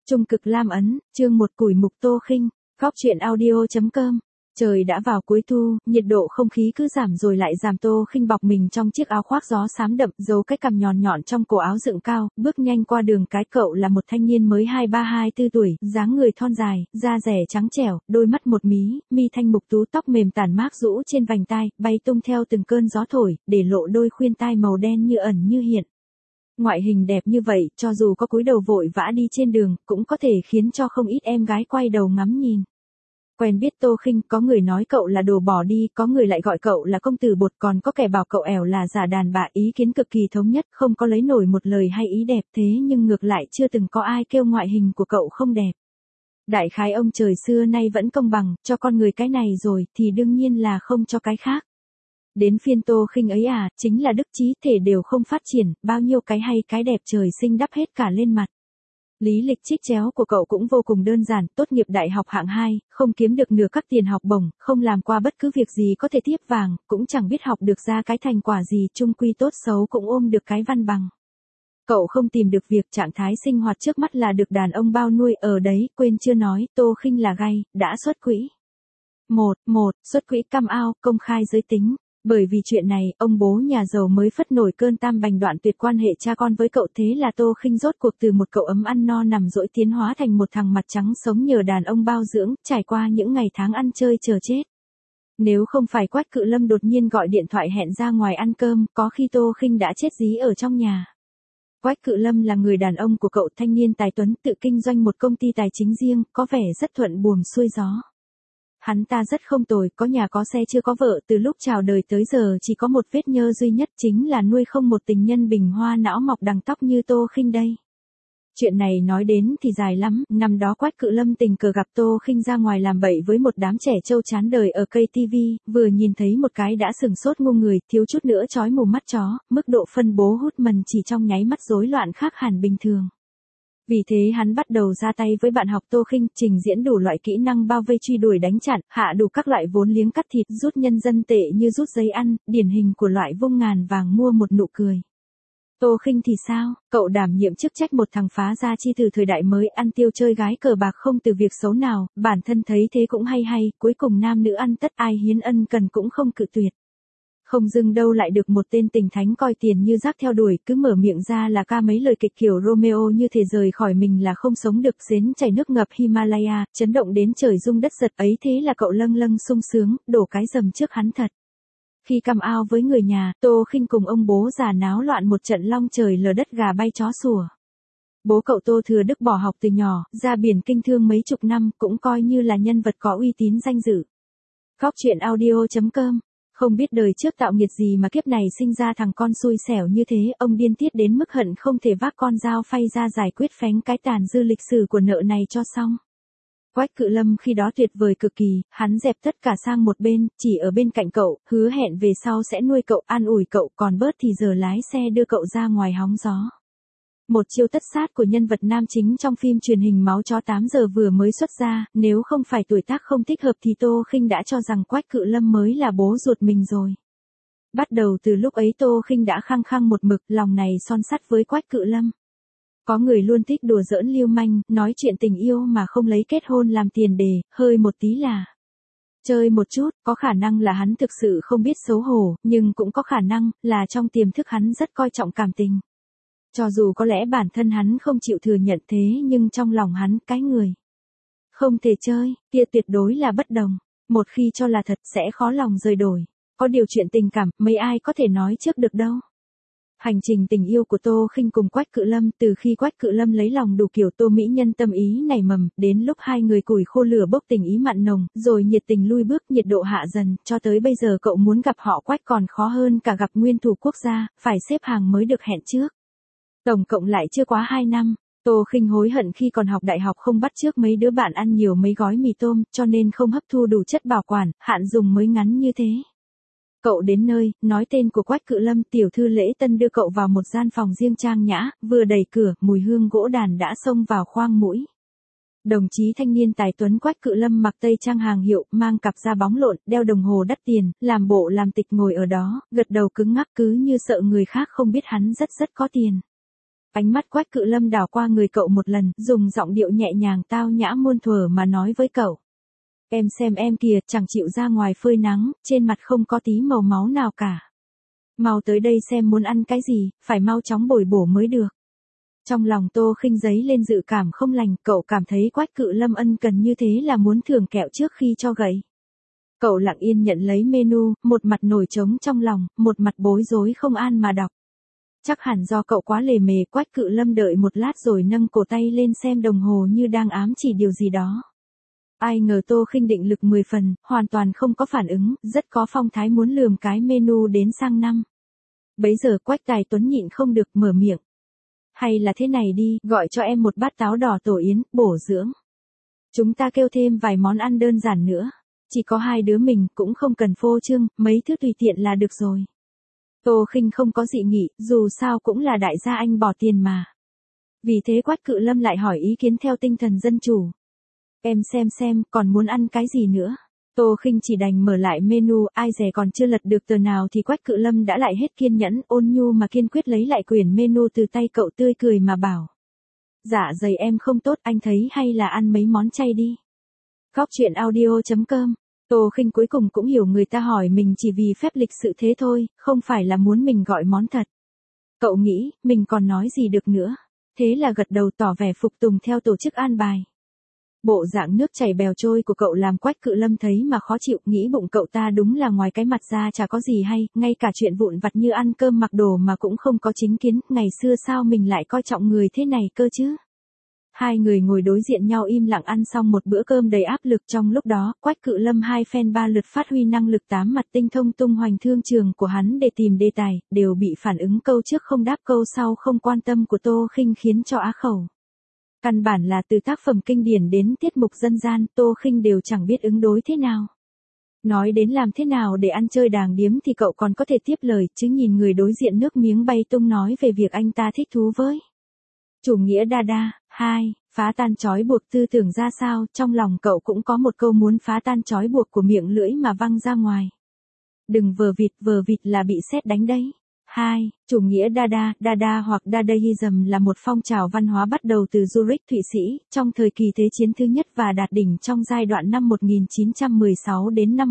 Trung cực lam ấn, chương 1 củi mục Tô Khinh, góc truyện audio.com. Trời đã vào cuối thu, nhiệt độ không khí cứ giảm rồi lại giảm. Tô Khinh bọc mình trong chiếc áo khoác gió xám đậm, giấu cái cằm nhọn nhọn trong cổ áo dựng cao, bước nhanh qua đường cái. Cậu là một thanh niên mới 23-24 tuổi, dáng người thon dài, da rẻ trắng trẻo, đôi mắt một mí, mi thanh mục tú, tóc mềm tản mát rũ trên vành tai, bay tung theo từng cơn gió thổi, để lộ đôi khuyên tai màu đen như ẩn như hiện. Ngoại hình đẹp như vậy, cho dù có cúi đầu vội vã đi trên đường, cũng có thể khiến cho không ít em gái quay đầu ngắm nhìn. Quen biết Tô Khinh, có người nói cậu là đồ bỏ đi, có người lại gọi cậu là công tử bột, còn có kẻ bảo cậu ẻo là giả đàn bà. Ý kiến cực kỳ thống nhất, không có lấy nổi một lời hay ý đẹp, thế nhưng ngược lại chưa từng có ai kêu ngoại hình của cậu không đẹp. Đại khái ông trời xưa nay vẫn công bằng, cho con người cái này rồi, thì đương nhiên là không cho cái khác. Đến phiên Tô Khinh ấy à, chính là đức trí thể đều không phát triển, bao nhiêu cái hay cái đẹp trời sinh đắp hết cả lên mặt. Lý lịch trích chéo của cậu cũng vô cùng đơn giản, tốt nghiệp đại học hạng 2, không kiếm được nửa các tiền học bổng, không làm qua bất cứ việc gì có thể tiếp vàng, cũng chẳng biết học được ra cái thành quả gì, chung quy tốt xấu cũng ôm được cái văn bằng. Cậu không tìm được việc, trạng thái sinh hoạt trước mắt là được đàn ông bao nuôi, ở đấy, quên chưa nói, Tô Khinh là gay, đã xuất quỹ. Xuất quỹ come out, công khai giới tính. Bởi vì chuyện này, ông bố nhà giàu mới phất nổi cơn tam bành đoạn tuyệt quan hệ cha con với cậu, thế là Tô Khinh rốt cuộc từ một cậu ấm ăn no nằm dỗi tiến hóa thành một thằng mặt trắng sống nhờ đàn ông bao dưỡng, trải qua những ngày tháng ăn chơi chờ chết. Nếu không phải Quách Cự Lâm đột nhiên gọi điện thoại hẹn ra ngoài ăn cơm, có khi Tô Khinh đã chết dí ở trong nhà. Quách Cự Lâm là người đàn ông của cậu, thanh niên tài tuấn, tự kinh doanh một công ty tài chính riêng, có vẻ rất thuận buồm xuôi gió. Hắn ta rất không tồi, có nhà có xe chưa có vợ, từ lúc chào đời tới giờ chỉ có một vết nhơ duy nhất, chính là nuôi không một tình nhân bình hoa não mọc đằng tóc như Tô Khinh đây. Chuyện này nói đến thì dài lắm, năm đó Quách Cự Lâm tình cờ gặp Tô Khinh ra ngoài làm bậy với một đám trẻ trâu chán đời ở cây TV, vừa nhìn thấy một cái đã sửng sốt ngu người, thiếu chút nữa chói mù mắt chó, mức độ phân bố hút mần chỉ trong nháy mắt rối loạn khác hẳn bình thường. Vì thế hắn bắt đầu ra tay với bạn học Tô Khinh, trình diễn đủ loại kỹ năng bao vây truy đuổi đánh chặn, hạ đủ các loại vốn liếng cắt thịt, rút nhân dân tệ như rút giấy ăn, điển hình của loại vung ngàn vàng mua một nụ cười. Tô Khinh thì sao, cậu đảm nhiệm chức trách một thằng phá gia chi từ thời đại mới, ăn tiêu chơi gái cờ bạc không từ việc xấu nào, bản thân thấy thế cũng hay, cuối cùng nam nữ ăn tất, ai hiến ân cần cũng không cự tuyệt. Không dưng đâu lại được một tên tình thánh coi tiền như rác theo đuổi, cứ mở miệng ra là ca mấy lời kịch kiểu Romeo như thể rời khỏi mình là không sống được, xến chảy nước ngập Himalaya, chấn động đến trời rung đất giật ấy, thế là cậu lâng lâng sung sướng, đổ cái dầm trước hắn thật. Khi come out với người nhà, Tô Khinh cùng ông bố già náo loạn một trận long trời lở đất gà bay chó sủa. Bố cậu Tô Thừa Đức bỏ học từ nhỏ, ra biển kinh thương mấy chục năm, cũng coi như là nhân vật có uy tín danh dự. Góc truyện audio.com. Không biết đời trước tạo nghiệt gì mà kiếp này sinh ra thằng con xui xẻo như thế, ông điên tiết đến mức hận không thể vác con dao phay ra giải quyết phén cái tàn dư lịch sử của nợ này cho xong. Quách Cự Lâm khi đó tuyệt vời cực kỳ, hắn dẹp tất cả sang một bên, chỉ ở bên cạnh cậu, hứa hẹn về sau sẽ nuôi cậu, an ủi cậu, còn bớt thì giờ lái xe đưa cậu ra ngoài hóng gió. Một chiêu tất sát của nhân vật nam chính trong phim truyền hình Máu Chó 8 giờ vừa mới xuất ra, nếu không phải tuổi tác không thích hợp thì Tô Khinh đã cho rằng Quách Cự Lâm mới là bố ruột mình rồi. Bắt đầu từ lúc ấy Tô Khinh đã khăng khăng một mực, lòng này son sắt với Quách Cự Lâm. Có người luôn thích đùa giỡn lưu manh, nói chuyện tình yêu mà không lấy kết hôn làm tiền đề, hơi một tí là chơi một chút, có khả năng là hắn thực sự không biết xấu hổ, nhưng cũng có khả năng là trong tiềm thức hắn rất coi trọng cảm tình. Cho dù có lẽ bản thân hắn không chịu thừa nhận thế, nhưng trong lòng hắn, cái người không thể chơi, kia tuyệt đối là bất đồng. Một khi cho là thật sẽ khó lòng rời đổi. Có điều chuyện tình cảm, mấy ai có thể nói trước được đâu. Hành trình tình yêu của Tô Khinh cùng Quách Cự Lâm, từ khi Quách Cự Lâm lấy lòng đủ kiểu Tô mỹ nhân tâm ý nảy mầm, đến lúc hai người củi khô lửa bốc tình ý mặn nồng, rồi nhiệt tình lui bước, nhiệt độ hạ dần, cho tới bây giờ cậu muốn gặp họ Quách còn khó hơn cả gặp nguyên thủ quốc gia, phải xếp hàng mới được hẹn trước. Tổng cộng lại chưa quá 2 năm, Tô Khinh hối hận khi còn học đại học không bắt chước mấy đứa bạn ăn nhiều mấy gói mì tôm, cho nên không hấp thu đủ chất bảo quản, hạn dùng mới ngắn như thế. Cậu đến nơi, nói tên của Quách Cự Lâm, tiểu thư lễ tân đưa cậu vào một gian phòng riêng trang nhã, vừa đẩy cửa, mùi hương gỗ đàn đã xông vào khoang mũi. Đồng chí thanh niên tài tuấn Quách Cự Lâm mặc tây trang hàng hiệu, mang cặp da bóng lộn, đeo đồng hồ đắt tiền, làm bộ làm tịch ngồi ở đó, gật đầu cứng ngắc cứ như sợ người khác không biết hắn rất có tiền. Ánh mắt Quách Cự Lâm đảo qua người cậu một lần, dùng giọng điệu nhẹ nhàng tao nhã muôn thuở mà nói với cậu. Em xem em kìa, chẳng chịu ra ngoài phơi nắng, trên mặt không có tí màu máu nào cả. Mau tới đây xem muốn ăn cái gì, phải mau chóng bồi bổ mới được. Trong lòng Tô Khinh dấy lên dự cảm không lành, cậu cảm thấy Quách Cự Lâm ân cần như thế là muốn thưởng kẹo trước khi cho gậy. Cậu lặng yên nhận lấy menu, một mặt nổi trống trong lòng, một mặt bối rối không an mà đọc. Chắc hẳn do cậu quá lề mề, Quách Cự Lâm đợi một lát rồi nâng cổ tay lên xem đồng hồ như đang ám chỉ điều gì đó. Ai ngờ Tô Khinh định lực 10 phần, hoàn toàn không có phản ứng, rất có phong thái muốn lườm cái menu đến sang năm. Bấy giờ Quách Tài Tuấn nhịn không được mở miệng. Hay là thế này đi, gọi cho em một bát táo đỏ tổ yến, bổ dưỡng. Chúng ta kêu thêm vài món ăn đơn giản nữa. Chỉ có hai đứa mình, cũng không cần phô trương, mấy thứ tùy tiện là được rồi. Tô Khinh không có dị nghị, dù sao cũng là đại gia anh bỏ tiền mà. Vì thế Quách Cự Lâm lại hỏi ý kiến theo tinh thần dân chủ. Em xem, còn muốn ăn cái gì nữa? Tô Khinh chỉ đành mở lại menu, ai dè còn chưa lật được tờ nào thì Quách Cự Lâm đã lại hết kiên nhẫn, ôn nhu mà kiên quyết lấy lại quyển menu từ tay cậu, tươi cười mà bảo. Dạ dày em không tốt, anh thấy hay là ăn mấy món chay đi. Góc truyện audio.com. Tô Khinh cuối cùng cũng hiểu người ta hỏi mình chỉ vì phép lịch sự thế thôi, không phải là muốn mình gọi món thật. Cậu nghĩ, mình còn nói gì được nữa. Thế là gật đầu tỏ vẻ phục tùng theo tổ chức an bài. Bộ dạng nước chảy bèo trôi của cậu làm Quách Cự Lâm thấy mà khó chịu, nghĩ bụng cậu ta đúng là ngoài cái mặt ra chả có gì hay, ngay cả chuyện vụn vặt như ăn cơm mặc đồ mà cũng không có chính kiến, ngày xưa sao mình lại coi trọng người thế này cơ chứ. Hai người ngồi đối diện nhau im lặng ăn xong một bữa cơm đầy áp lực, trong lúc đó, Quách Cự Lâm hai phen ba lượt phát huy năng lực tám mặt tinh thông tung hoành thương trường của hắn để tìm đề tài, đều bị phản ứng câu trước không đáp câu sau không quan tâm của Tô Khinh khiến cho á khẩu. Căn bản là từ tác phẩm kinh điển đến tiết mục dân gian, Tô Khinh đều chẳng biết ứng đối thế nào. Nói đến làm thế nào để ăn chơi đàng điếm thì cậu còn có thể tiếp lời, chứ nhìn người đối diện nước miếng bay tung nói về việc anh ta thích thú với chủ nghĩa Dada. 2. Phá tan trói buộc tư tưởng ra sao, trong lòng cậu cũng có một câu muốn phá tan trói buộc của miệng lưỡi mà văng ra ngoài. Đừng vờ vịt là bị sét đánh đấy. 2. Chủ nghĩa Dada hoặc Dadaism là một phong trào văn hóa bắt đầu từ Zurich, Thụy Sĩ, trong thời kỳ Thế chiến thứ nhất và đạt đỉnh trong giai đoạn năm 1916 đến năm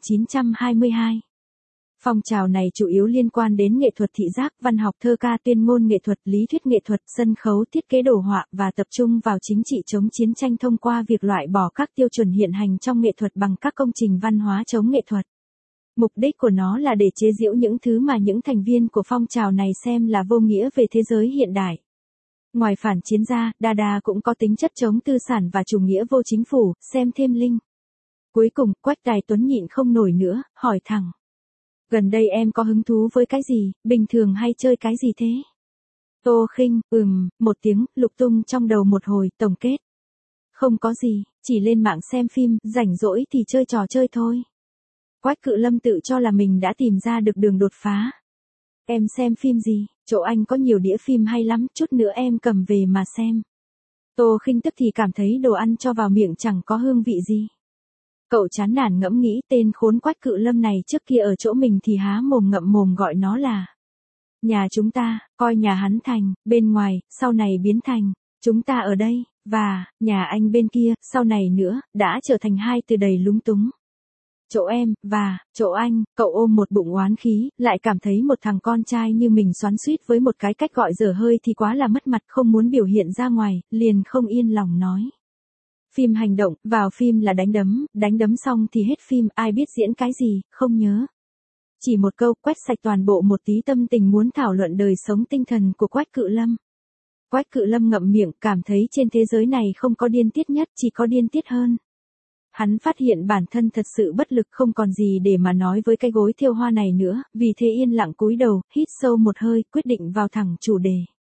1922. Phong trào này chủ yếu liên quan đến nghệ thuật thị giác, văn học, thơ ca, tuyên ngôn nghệ thuật, lý thuyết nghệ thuật, sân khấu, thiết kế đồ họa và tập trung vào chính trị chống chiến tranh thông qua việc loại bỏ các tiêu chuẩn hiện hành trong nghệ thuật bằng các công trình văn hóa chống nghệ thuật. Mục đích của nó là để chế giễu những thứ mà những thành viên của phong trào này xem là vô nghĩa về thế giới hiện đại. Ngoài phản chiến ra, Dada cũng có tính chất chống tư sản và chủ nghĩa vô chính phủ, xem thêm link. Cuối cùng, Quách Tài Tuấn nhịn không nổi nữa, hỏi thẳng. Gần đây em có hứng thú với cái gì, bình thường hay chơi cái gì thế? Tô Khinh, một tiếng, lục tung trong đầu một hồi, tổng kết. Không có gì, chỉ lên mạng xem phim, rảnh rỗi thì chơi trò chơi thôi. Quách Cự Lâm tự cho là mình đã tìm ra được đường đột phá. Em xem phim gì, chỗ anh có nhiều đĩa phim hay lắm, chút nữa em cầm về mà xem. Tô Khinh tức thì cảm thấy đồ ăn cho vào miệng chẳng có hương vị gì. Cậu chán nản ngẫm nghĩ tên khốn Quách Cự Lâm này trước kia ở chỗ mình thì há mồm ngậm mồm gọi nó là nhà chúng ta, coi nhà hắn thành, bên ngoài, sau này biến thành chúng ta ở đây, và nhà anh bên kia, sau này nữa, đã trở thành hai từ đầy lúng túng. Chỗ em, và chỗ anh, cậu ôm một bụng oán khí, lại cảm thấy một thằng con trai như mình xoắn xuýt với một cái cách gọi dở hơi thì quá là mất mặt, không muốn biểu hiện ra ngoài, liền không yên lòng nói. Phim hành động, vào phim là đánh đấm xong thì hết phim, ai biết diễn cái gì, không nhớ. Chỉ một câu, quét sạch toàn bộ một tí tâm tình muốn thảo luận đời sống tinh thần của Quách Cự Lâm. Quách Cự Lâm ngậm miệng, cảm thấy trên thế giới này không có điên tiết nhất, chỉ có điên tiết hơn. Hắn phát hiện bản thân thật sự bất lực, không còn gì để mà nói với cái gối thêu hoa này nữa, vì thế yên lặng cúi đầu, hít sâu một hơi, quyết định vào thẳng chủ đề.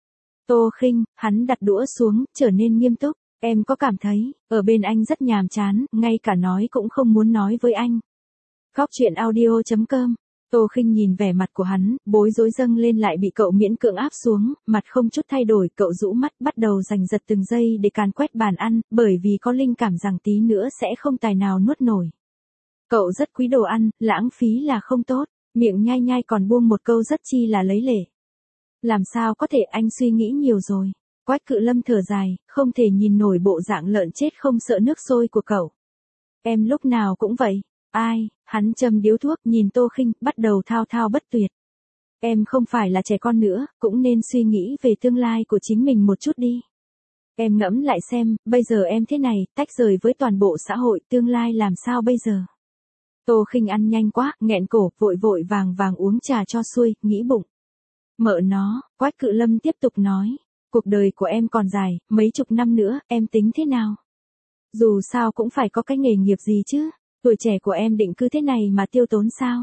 Tô Khinh, hắn đặt đũa xuống, trở nên nghiêm túc. Em có cảm thấy, ở bên anh rất nhàm chán, ngay cả nói cũng không muốn nói với anh. Góc truyện audio.com. Tô Khinh nhìn vẻ mặt của hắn, bối rối dâng lên lại bị cậu miễn cưỡng áp xuống, mặt không chút thay đổi, cậu rũ mắt bắt đầu giành giật từng giây để càn quét bàn ăn, bởi vì có linh cảm rằng tí nữa sẽ không tài nào nuốt nổi. Cậu rất quý đồ ăn, lãng phí là không tốt, miệng nhai nhai còn buông một câu rất chi là lấy lệ. Làm sao có thể, anh suy nghĩ nhiều rồi. Quách Cự Lâm thở dài, không thể nhìn nổi bộ dạng lợn chết không sợ nước sôi của cậu. Em lúc nào cũng vậy. Ai, hắn châm điếu thuốc, nhìn Tô Khinh, bắt đầu thao thao bất tuyệt. Em không phải là trẻ con nữa, cũng nên suy nghĩ về tương lai của chính mình một chút đi. Em ngẫm lại xem, bây giờ em thế này, tách rời với toàn bộ xã hội, tương lai làm sao bây giờ? Tô Khinh ăn nhanh quá, nghẹn cổ, vội vội vàng vàng uống trà cho xuôi, nghĩ bụng. Mợ nó, Quách Cự Lâm tiếp tục nói. Cuộc đời của em còn dài, mấy chục năm nữa, em tính thế nào? Dù sao cũng phải có cái nghề nghiệp gì chứ, tuổi trẻ của em định cứ thế này mà tiêu tốn sao?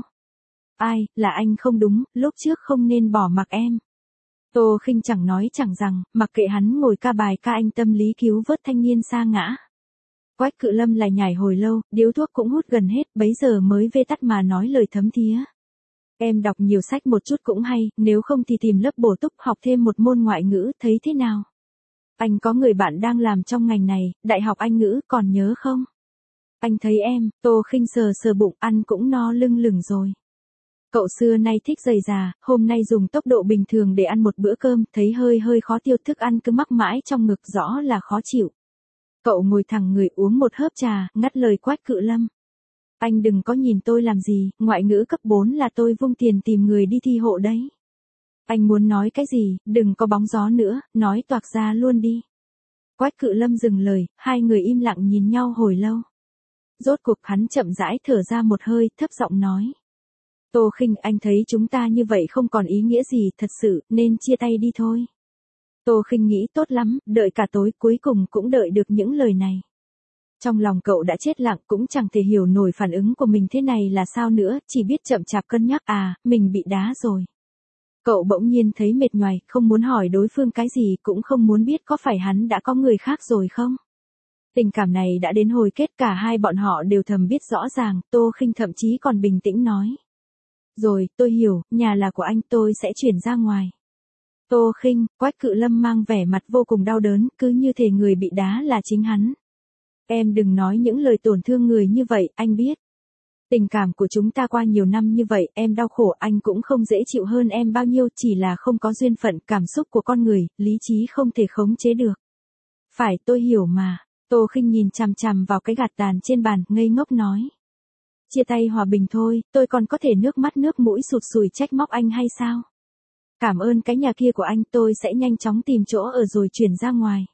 Ai, là anh không đúng, lúc trước không nên bỏ mặc em. Tô Khinh chẳng nói chẳng rằng, mặc kệ hắn ngồi ca bài ca anh tâm lý cứu vớt thanh niên sa ngã. Quách Cự Lâm lại nhảy hồi lâu, điếu thuốc cũng hút gần hết, bấy giờ mới vê tắt mà nói lời thấm thía. Em đọc nhiều sách một chút cũng hay, nếu không thì tìm lớp bổ túc học thêm một môn ngoại ngữ, thấy thế nào? Anh có người bạn đang làm trong ngành này, Đại học Anh ngữ, còn nhớ không? Anh thấy em, Tô Khinh sờ sờ bụng, ăn cũng no lưng lửng rồi. Cậu xưa nay thích dày già, hôm nay dùng tốc độ bình thường để ăn một bữa cơm, thấy hơi hơi khó tiêu, thức ăn cứ mắc mãi trong ngực, rõ là khó chịu. Cậu ngồi thẳng người uống một hớp trà, ngắt lời Quách Cự Lâm. Anh đừng có nhìn tôi làm gì, ngoại ngữ cấp 4 là tôi vung tiền tìm người đi thi hộ đấy. Anh muốn nói cái gì, đừng có bóng gió nữa, nói toạc ra luôn đi. Quách Cự Lâm dừng lời, hai người im lặng nhìn nhau hồi lâu. Rốt cuộc hắn chậm rãi thở ra một hơi, thấp giọng nói. Tô Khinh, anh thấy chúng ta như vậy không còn ý nghĩa gì, thật sự, nên chia tay đi thôi. Tô Khinh nghĩ tốt lắm, đợi cả tối, cuối cùng cũng đợi được những lời này. Trong lòng cậu đã chết lặng, cũng chẳng thể hiểu nổi phản ứng của mình thế này là sao nữa, chỉ biết chậm chạp cân nhắc, mình bị đá rồi. Cậu bỗng nhiên thấy mệt nhoài, không muốn hỏi đối phương cái gì, cũng không muốn biết có phải hắn đã có người khác rồi không. Tình cảm này đã đến hồi kết, cả hai bọn họ đều thầm biết rõ ràng, Tô Khinh thậm chí còn bình tĩnh nói. Rồi, tôi hiểu, nhà là của anh, tôi sẽ chuyển ra ngoài. Tô Khinh, Quách Cự Lâm mang vẻ mặt vô cùng đau đớn, cứ như thể người bị đá là chính hắn. Em đừng nói những lời tổn thương người như vậy, anh biết. Tình cảm của chúng ta qua nhiều năm như vậy, em đau khổ, anh cũng không dễ chịu hơn em bao nhiêu, chỉ là không có duyên phận, cảm xúc của con người, lý trí không thể khống chế được. Phải, tôi hiểu mà. Tô Khinh nhìn chằm chằm vào cái gạt tàn trên bàn, ngây ngốc nói. Chia tay hòa bình thôi, tôi còn có thể nước mắt nước mũi sụt sùi trách móc anh hay sao? Cảm ơn cái nhà kia của anh, tôi sẽ nhanh chóng tìm chỗ ở rồi chuyển ra ngoài.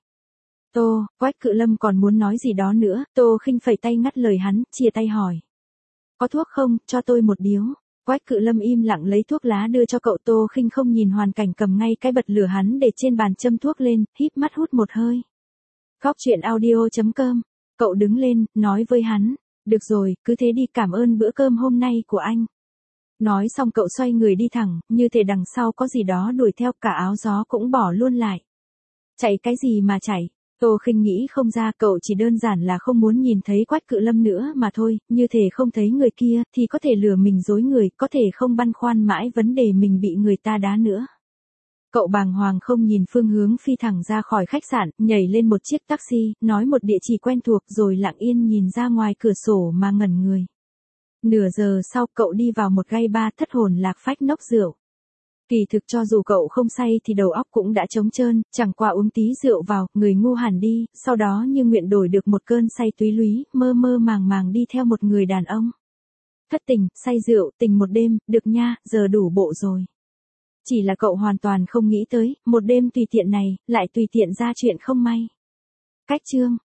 Quách Cự Lâm còn muốn nói gì đó nữa, Tô Khinh phẩy tay ngắt lời hắn, chia tay hỏi. Có thuốc không, cho tôi một điếu. Quách Cự Lâm im lặng lấy thuốc lá đưa cho cậu. Tô Khinh không nhìn hoàn cảnh, cầm ngay cái bật lửa hắn để trên bàn châm thuốc lên, híp mắt hút một hơi. Góc truyện audio.com. Cậu đứng lên, nói với hắn. Được rồi, cứ thế đi, cảm ơn bữa cơm hôm nay của anh. Nói xong cậu xoay người đi thẳng, như thể đằng sau có gì đó đuổi theo, cả áo gió cũng bỏ luôn lại. Chạy cái gì mà chạy? Tô Khinh nghĩ không ra, cậu chỉ đơn giản là không muốn nhìn thấy Quách Cự Lâm nữa mà thôi, như thể không thấy người kia, thì có thể lừa mình dối người, có thể không băn khoăn mãi vấn đề mình bị người ta đá nữa. Cậu bàng hoàng không nhìn phương hướng, phi thẳng ra khỏi khách sạn, nhảy lên một chiếc taxi, nói một địa chỉ quen thuộc rồi lặng yên nhìn ra ngoài cửa sổ mà ngẩn người. Nửa giờ sau, cậu đi vào một gay bar, thất hồn lạc phách nốc rượu. Kỳ thực cho dù cậu không say thì đầu óc cũng đã trống trơn, chẳng qua uống tí rượu vào, người ngu hẳn đi, sau đó như nguyện đổi được một cơn say túy lúy, mơ mơ màng màng đi theo một người đàn ông. Thất tình, say rượu, tình một đêm, được nha, giờ đủ bộ rồi. Chỉ là cậu hoàn toàn không nghĩ tới, một đêm tùy tiện này, lại tùy tiện ra chuyện không may. Cách chương